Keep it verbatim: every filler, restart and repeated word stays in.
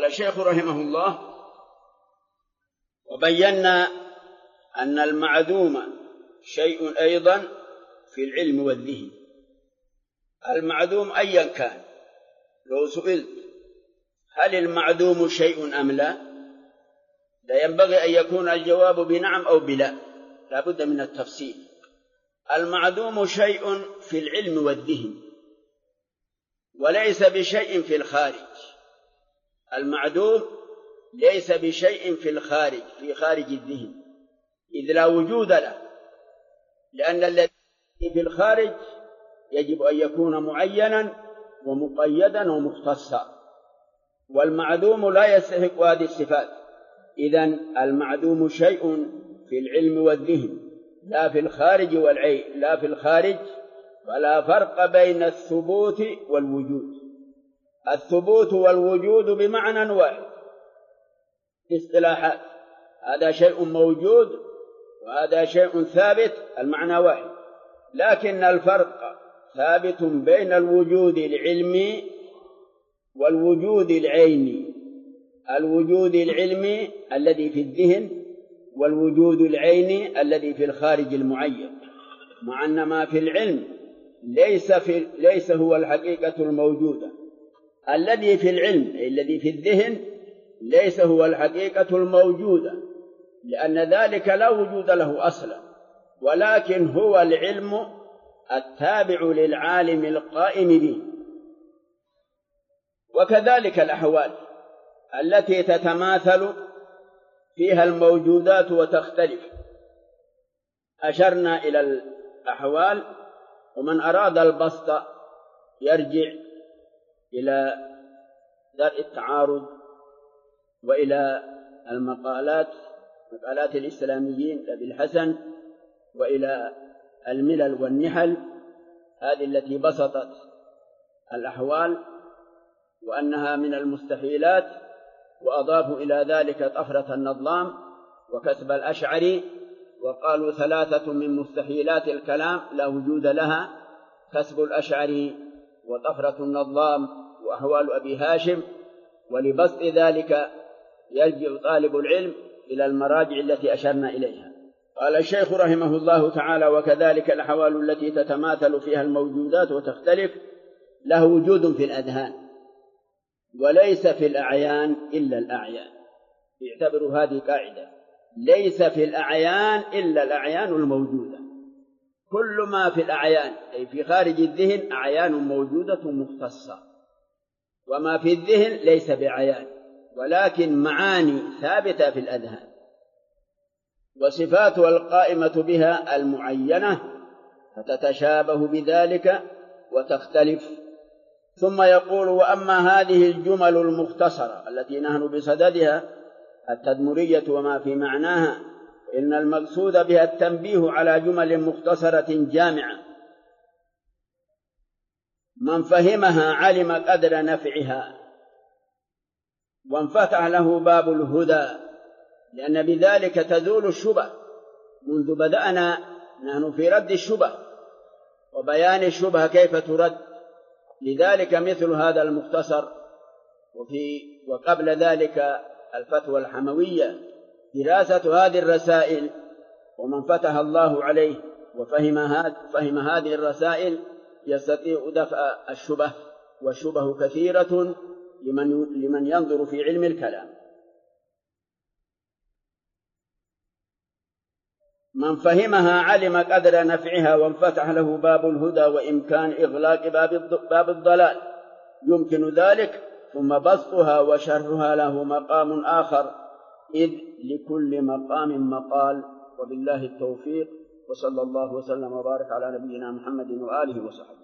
قال الشيخ رحمه الله: وبينا أن المعدوم شيء أيضا في العلم والذهن. المعدوم أيا كان، لو سئلت هل المعدوم شيء أم لا، لا ينبغي أن يكون الجواب بنعم أو بلا، لا بد من التفصيل. المعدوم شيء في العلم والذهن وليس بشيء في الخارج. المعدوم ليس بشيء في الخارج، في خارج الذهن، إذ لا وجود له، لأن الذي في الخارج يجب أن يكون معينا ومقيدا ومختصا، والمعدوم لا يستحق هذه الصفات. إذن المعدوم شيء في العلم والذهن لا في الخارج والعين، لا في الخارج، فلا فرق بين الثبوت والوجود. الثبوت والوجود بمعنى واحد في اصطلاحات، هذا شيء موجود وهذا شيء ثابت، المعنى واحد، لكن الفرق ثابت بين الوجود العلمي والوجود العيني. الوجود العلمي الذي في الذهن والوجود العيني الذي في الخارج المعين، مع أن ما في العلم ليس, في ليس هو الحقيقة الموجودة. الذي في العلم أي الذي في الذهن ليس هو الحقيقة الموجودة، لأن ذلك لا وجود له أصلا، ولكن هو العلم التابع للعالم القائم به. وكذلك الأحوال التي تتماثل فيها الموجودات وتختلف. أشرنا إلى الأحوال، ومن أراد البسط يرجع إلى درء التعارض وإلى المقالات، مقالات الإسلاميين لأبي الحسن، وإلى الملل والنحل، هذه التي بسطت الأحوال وأنها من المستحيلات، وأضافوا إلى ذلك طفرة النظام وكسب الأشعري، وقالوا ثلاثة من مستحيلات الكلام لا وجود لها: كسب الأشعري وطفرة النظام وأحوال أبي هاشم. ولبسط ذلك يرجع طالب العلم إلى المراجع التي أشرنا إليها. قال الشيخ رحمه الله تعالى: وكذلك الأحوال التي تتماثل فيها الموجودات وتختلف له وجود في الأذهان وليس في الأعيان إلا الأعيان. اعتبروا هذه قاعدة: ليس في الأعيان إلا الأعيان الموجودة. كل ما في الأعيان أي في خارج الذهن أعيان موجودة مختصة، وما في الذهن ليس بعيان ولكن معاني ثابتة في الأذهان، وصفاتها القائمة بها المعينة، فتتشابه بذلك وتختلف. ثم يقول: وأما هذه الجمل المختصرة التي نحن بصددها التدمرية وما في معناها، إن المقصود بها التنبيه على جمل مختصرة جامعة، من فهمها علم قدر نفعها وانفتح له باب الهدى، لأن بذلك تزول الشبه. منذ بدأنا نحن في رد الشبه وبيان الشبه كيف ترد، لذلك مثل هذا المختصر، وفي وقبل ذلك الفتوى الحموية، دراسة هذه الرسائل. ومن فتح الله عليه وفهم هذه فهم هذه الرسائل يستطيع دفع الشبه، والشبه كثيرة لمن لمن ينظر في علم الكلام. من فهمها علم قدر نفعها وانفتح له باب الهدى وإمكان إغلاق باب الضلال، يمكن ذلك. ثم بسطها وشرها له مقام آخر، إذ لكل مقام مقال. وبالله التوفيق، وصلى الله وسلم وبارك على نبينا محمد وآله وصحبه.